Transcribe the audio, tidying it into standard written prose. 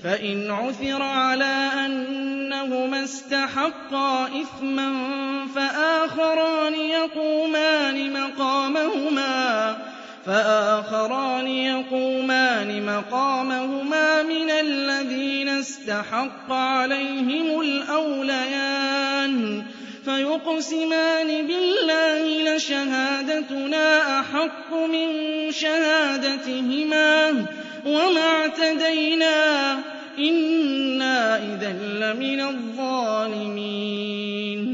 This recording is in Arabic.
فإن عثر على أنهما استحقا إثما فآخران يقومان مقامهما من الذين استحق عليهم الأوليان فيقسمان بالله لشهادتنا أحق من شهادتهما وما اعتدينا إنا إذا لمن الظالمين.